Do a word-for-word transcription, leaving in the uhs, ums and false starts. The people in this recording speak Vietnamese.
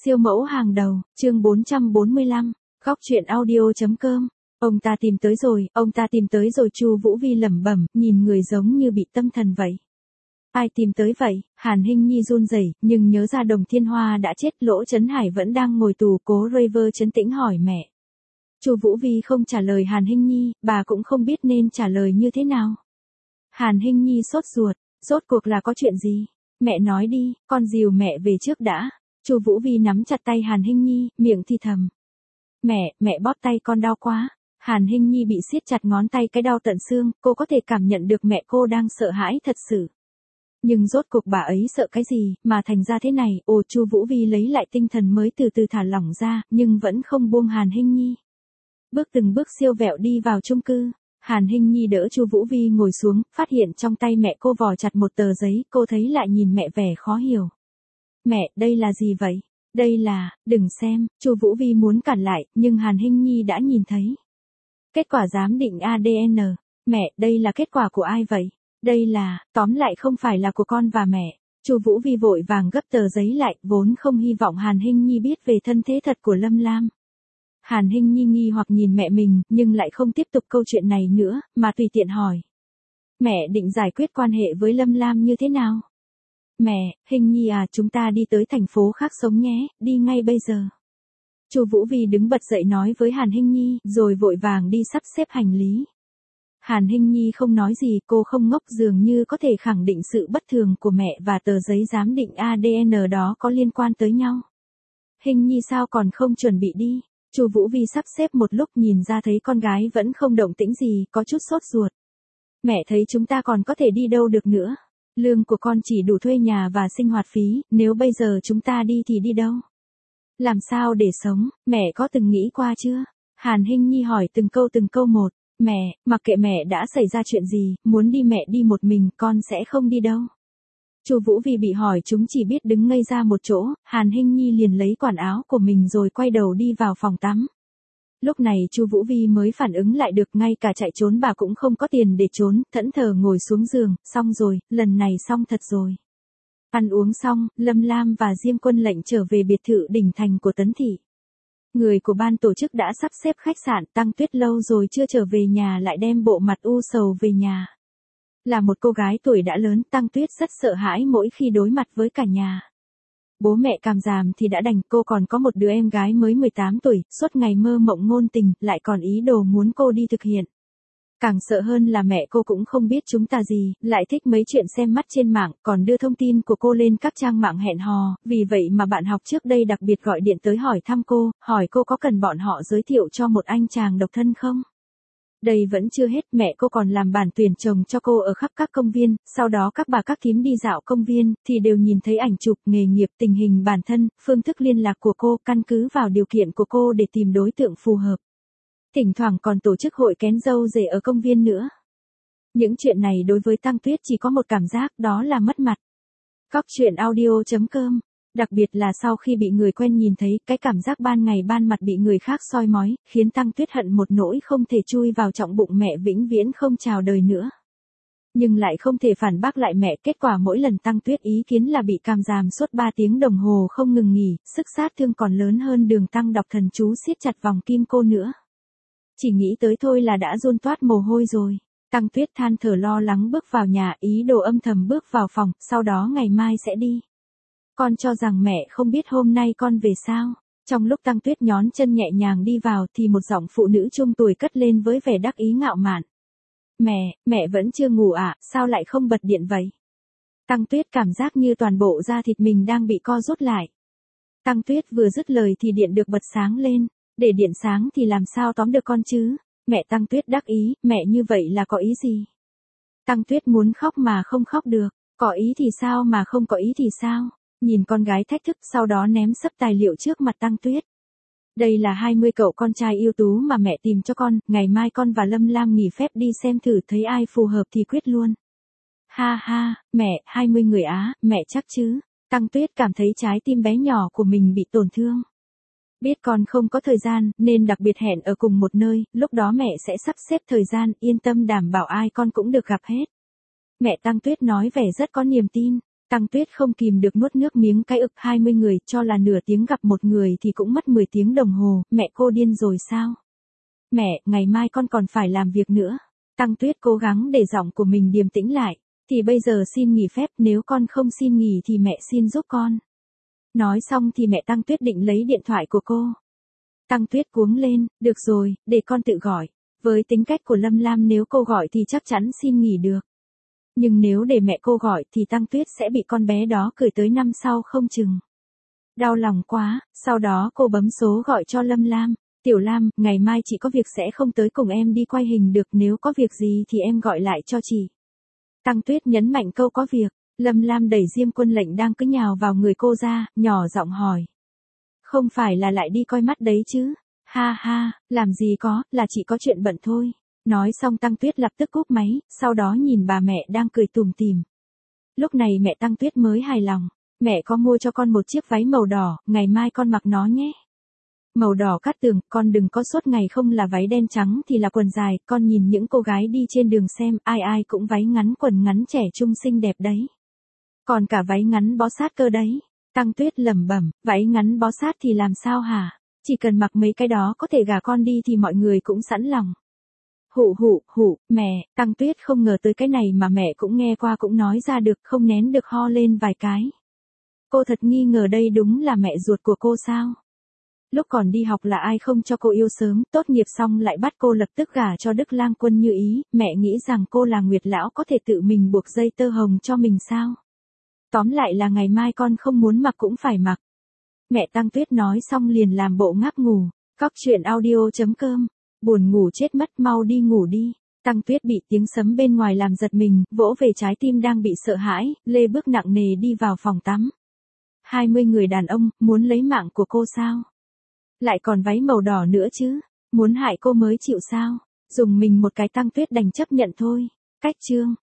Siêu mẫu hàng đầu, chương bốn trăm bốn mươi lăm, góc truyện audio.com. Ông ta tìm tới rồi, ông ta tìm tới rồi. Chu Vũ Vi lẩm bẩm, nhìn người giống như bị tâm thần vậy. Ai tìm tới vậy? Hàn Hinh Nhi run rẩy, nhưng nhớ ra Đồng Thiên Hoa đã chết, Lỗ Chấn Hải vẫn đang ngồi tù. Cố River trấn tĩnh hỏi mẹ. Chu Vũ Vi không trả lời Hàn Hinh Nhi, bà cũng không biết nên trả lời như thế nào. Hàn Hinh Nhi sốt ruột, rốt cuộc là có chuyện gì? Mẹ nói đi, con dìu mẹ về trước đã. Chu Vũ Vi nắm chặt tay Hàn Hinh Nhi, miệng thì thầm. Mẹ, mẹ bóp tay con đau quá. Hàn Hinh Nhi bị siết chặt ngón tay, cái đau tận xương, cô có thể cảm nhận được mẹ cô đang sợ hãi thật sự. Nhưng rốt cuộc bà ấy sợ cái gì, mà thành ra thế này. Ồ, Chu Vũ Vi lấy lại tinh thần mới từ từ thả lỏng ra, nhưng vẫn không buông Hàn Hinh Nhi. Bước từng bước siêu vẹo đi vào chung cư. Hàn Hinh Nhi đỡ Chu Vũ Vi ngồi xuống, phát hiện trong tay mẹ cô vò chặt một tờ giấy, cô thấy lại nhìn mẹ vẻ khó hiểu. Mẹ, đây là gì vậy? Đây là, đừng xem. Chu Vũ Vi muốn cản lại, nhưng Hàn Hinh Nhi đã nhìn thấy. Kết quả giám định a đê en. Mẹ, đây là kết quả của ai vậy? Đây là, tóm lại không phải là của con và mẹ. Chu Vũ Vi vội vàng gấp tờ giấy lại, vốn không hy vọng Hàn Hinh Nhi biết về thân thế thật của Lâm Lam. Hàn Hinh Nhi nghi hoặc nhìn mẹ mình, nhưng lại không tiếp tục câu chuyện này nữa, mà tùy tiện hỏi. Mẹ định giải quyết quan hệ với Lâm Lam như thế nào? Mẹ, Hinh Nhi à, chúng ta đi tới thành phố khác sống nhé, đi ngay bây giờ. Chu Vũ Vi đứng bật dậy nói với Hàn Hinh Nhi, rồi vội vàng đi sắp xếp hành lý. Hàn Hinh Nhi không nói gì, cô không ngốc, dường như có thể khẳng định sự bất thường của mẹ và tờ giấy giám định a đê en đó có liên quan tới nhau. Hinh Nhi sao còn không chuẩn bị đi? Chu Vũ Vi sắp xếp một lúc, nhìn ra thấy con gái vẫn không động tĩnh gì, có chút sốt ruột. Mẹ thấy chúng ta còn có thể đi đâu được nữa. Lương của con chỉ đủ thuê nhà và sinh hoạt phí, nếu bây giờ chúng ta đi thì đi đâu? Làm sao để sống, mẹ có từng nghĩ qua chưa? Hàn Hinh Nhi hỏi từng câu từng câu một. Mẹ, mặc kệ mẹ đã xảy ra chuyện gì, muốn đi mẹ đi một mình, con sẽ không đi đâu. Chu Vũ Vi bị hỏi chúng chỉ biết đứng ngây ra một chỗ. Hàn Hinh Nhi liền lấy quần áo của mình rồi quay đầu đi vào phòng tắm. Lúc này Chu Vũ Vi mới phản ứng lại được, ngay cả chạy trốn bà cũng không có tiền để trốn, thẫn thờ ngồi xuống giường, xong rồi, lần này xong thật rồi. Ăn uống xong, Lâm Lam và Diêm Quân lệnh trở về biệt thự đỉnh thành của Tấn Thị. Người của ban tổ chức đã sắp xếp khách sạn, Tăng Tuyết lâu rồi chưa trở về nhà lại đem bộ mặt u sầu về nhà. Là một cô gái tuổi đã lớn, Tăng Tuyết rất sợ hãi mỗi khi đối mặt với cả nhà. Bố mẹ càm ràm thì đã đành, cô còn có một đứa em gái mới mười tám tuổi, suốt ngày mơ mộng ngôn tình, lại còn ý đồ muốn cô đi thực hiện. Càng sợ hơn là mẹ cô cũng không biết chúng ta gì, lại thích mấy chuyện xem mắt trên mạng, còn đưa thông tin của cô lên các trang mạng hẹn hò, vì vậy mà bạn học trước đây đặc biệt gọi điện tới hỏi thăm cô, hỏi cô có cần bọn họ giới thiệu cho một anh chàng độc thân không? Đây vẫn chưa hết, mẹ cô còn làm bản tuyển chồng cho cô ở khắp các công viên, sau đó các bà các thím đi dạo công viên, thì đều nhìn thấy ảnh chụp, nghề nghiệp, tình hình bản thân, phương thức liên lạc của cô, căn cứ vào điều kiện của cô để tìm đối tượng phù hợp. Thỉnh thoảng còn tổ chức hội kén dâu rể ở công viên nữa. Những chuyện này đối với Tăng Tuyết chỉ có một cảm giác, đó là mất mặt. Góc truyện audio.com. Đặc biệt là sau khi bị người quen nhìn thấy, cái cảm giác ban ngày ban mặt bị người khác soi mói, khiến Tăng Tuyết hận một nỗi không thể chui vào trọng bụng mẹ vĩnh viễn không chào đời nữa. Nhưng lại không thể phản bác lại mẹ, kết quả mỗi lần Tăng Tuyết ý kiến là bị càm ràm suốt ba tiếng đồng hồ không ngừng nghỉ, sức sát thương còn lớn hơn Đường Tăng đọc thần chú siết chặt vòng kim cô nữa. Chỉ nghĩ tới thôi là đã run toát mồ hôi rồi. Tăng Tuyết than thở lo lắng bước vào nhà, ý đồ âm thầm bước vào phòng, sau đó ngày mai sẽ đi. Con cho rằng mẹ không biết hôm nay con về sao? Trong lúc Tăng Tuyết nhón chân nhẹ nhàng đi vào thì một giọng phụ nữ trung tuổi cất lên với vẻ đắc ý ngạo mạn. Mẹ, mẹ vẫn chưa ngủ à, sao lại không bật điện vậy? Tăng Tuyết cảm giác như toàn bộ da thịt mình đang bị co rút lại. Tăng Tuyết vừa dứt lời thì điện được bật sáng lên. Để điện sáng thì làm sao tóm được con chứ? Mẹ Tăng Tuyết đắc ý, mẹ như vậy là có ý gì? Tăng Tuyết muốn khóc mà không khóc được, có ý thì sao mà không có ý thì sao? Nhìn con gái thách thức, sau đó ném sấp tài liệu trước mặt Tăng Tuyết. Đây là hai mươi cậu con trai ưu tú mà mẹ tìm cho con, ngày mai con và Lâm Lam nghỉ phép đi xem thử, thấy ai phù hợp thì quyết luôn. Ha ha, mẹ, hai mươi người á, mẹ chắc chứ? Tăng Tuyết cảm thấy trái tim bé nhỏ của mình bị tổn thương. Biết con không có thời gian, nên đặc biệt hẹn ở cùng một nơi, lúc đó mẹ sẽ sắp xếp thời gian, yên tâm đảm bảo ai con cũng được gặp hết. Mẹ Tăng Tuyết nói vẻ rất có niềm tin. Tăng Tuyết không kìm được nuốt nước miếng cái ực. Hai mươi người, cho là nửa tiếng gặp một người thì cũng mất mười tiếng đồng hồ, mẹ cô điên rồi sao? Mẹ, ngày mai con còn phải làm việc nữa. Tăng Tuyết cố gắng để giọng của mình điềm tĩnh lại. Thì bây giờ xin nghỉ phép, nếu con không xin nghỉ thì mẹ xin giúp con. Nói xong thì mẹ Tăng Tuyết định lấy điện thoại của cô. Tăng Tuyết cuống lên, được rồi, để con tự gọi. Với tính cách của Lâm Lam nếu cô gọi thì chắc chắn xin nghỉ được. Nhưng nếu để mẹ cô gọi thì Tăng Tuyết sẽ bị con bé đó cười tới năm sau không chừng. Đau lòng quá, sau đó cô bấm số gọi cho Lâm Lam. Tiểu Lam, ngày mai chị có việc sẽ không tới cùng em đi quay hình được, nếu có việc gì thì em gọi lại cho chị. Tăng Tuyết nhấn mạnh câu có việc. Lâm Lam đẩy Diêm Quân Lệnh đang cứ nhào vào người cô ra, nhỏ giọng hỏi. Không phải là lại đi coi mắt đấy chứ? Ha ha, làm gì có, là chị có chuyện bận thôi. Nói xong Tăng Tuyết lập tức cúp máy, sau đó nhìn bà mẹ đang cười tủm tỉm. Lúc này mẹ Tăng Tuyết mới hài lòng. Mẹ có mua cho con một chiếc váy màu đỏ, ngày mai con mặc nó nhé. Màu đỏ cát tường, con đừng có suốt ngày không là váy đen trắng thì là quần dài, con nhìn những cô gái đi trên đường xem, ai ai cũng váy ngắn quần ngắn trẻ trung xinh đẹp đấy. Còn cả váy ngắn bó sát cơ đấy. Tăng Tuyết lẩm bẩm, váy ngắn bó sát thì làm sao hả? Chỉ cần mặc mấy cái đó có thể gả con đi thì mọi người cũng sẵn lòng. Hụ hụ hụ, mẹ, Tăng Tuyết không ngờ tới cái này mà mẹ cũng nghe qua cũng nói ra được, không nén được ho lên vài cái. Cô thật nghi ngờ đây đúng là mẹ ruột của cô sao? Lúc còn đi học là ai không cho cô yêu sớm, tốt nghiệp xong lại bắt cô lập tức gả cho Đức Lang Quân như ý, mẹ nghĩ rằng cô là Nguyệt Lão có thể tự mình buộc dây tơ hồng cho mình sao? Tóm lại là ngày mai con không muốn mặc cũng phải mặc. Mẹ Tăng Tuyết nói xong liền làm bộ ngáp ngủ. Cóc truyện audio chấm com. Buồn ngủ chết mất, mau đi ngủ đi. Tăng Tuyết bị tiếng sấm bên ngoài làm giật mình, vỗ về trái tim đang bị sợ hãi, lê bước nặng nề đi vào phòng tắm. Hai mươi người đàn ông, muốn lấy mạng của cô sao? Lại còn váy màu đỏ nữa chứ? Muốn hại cô mới chịu sao? Dùng mình một cái Tăng Tuyết đành chấp nhận thôi. Cách chương.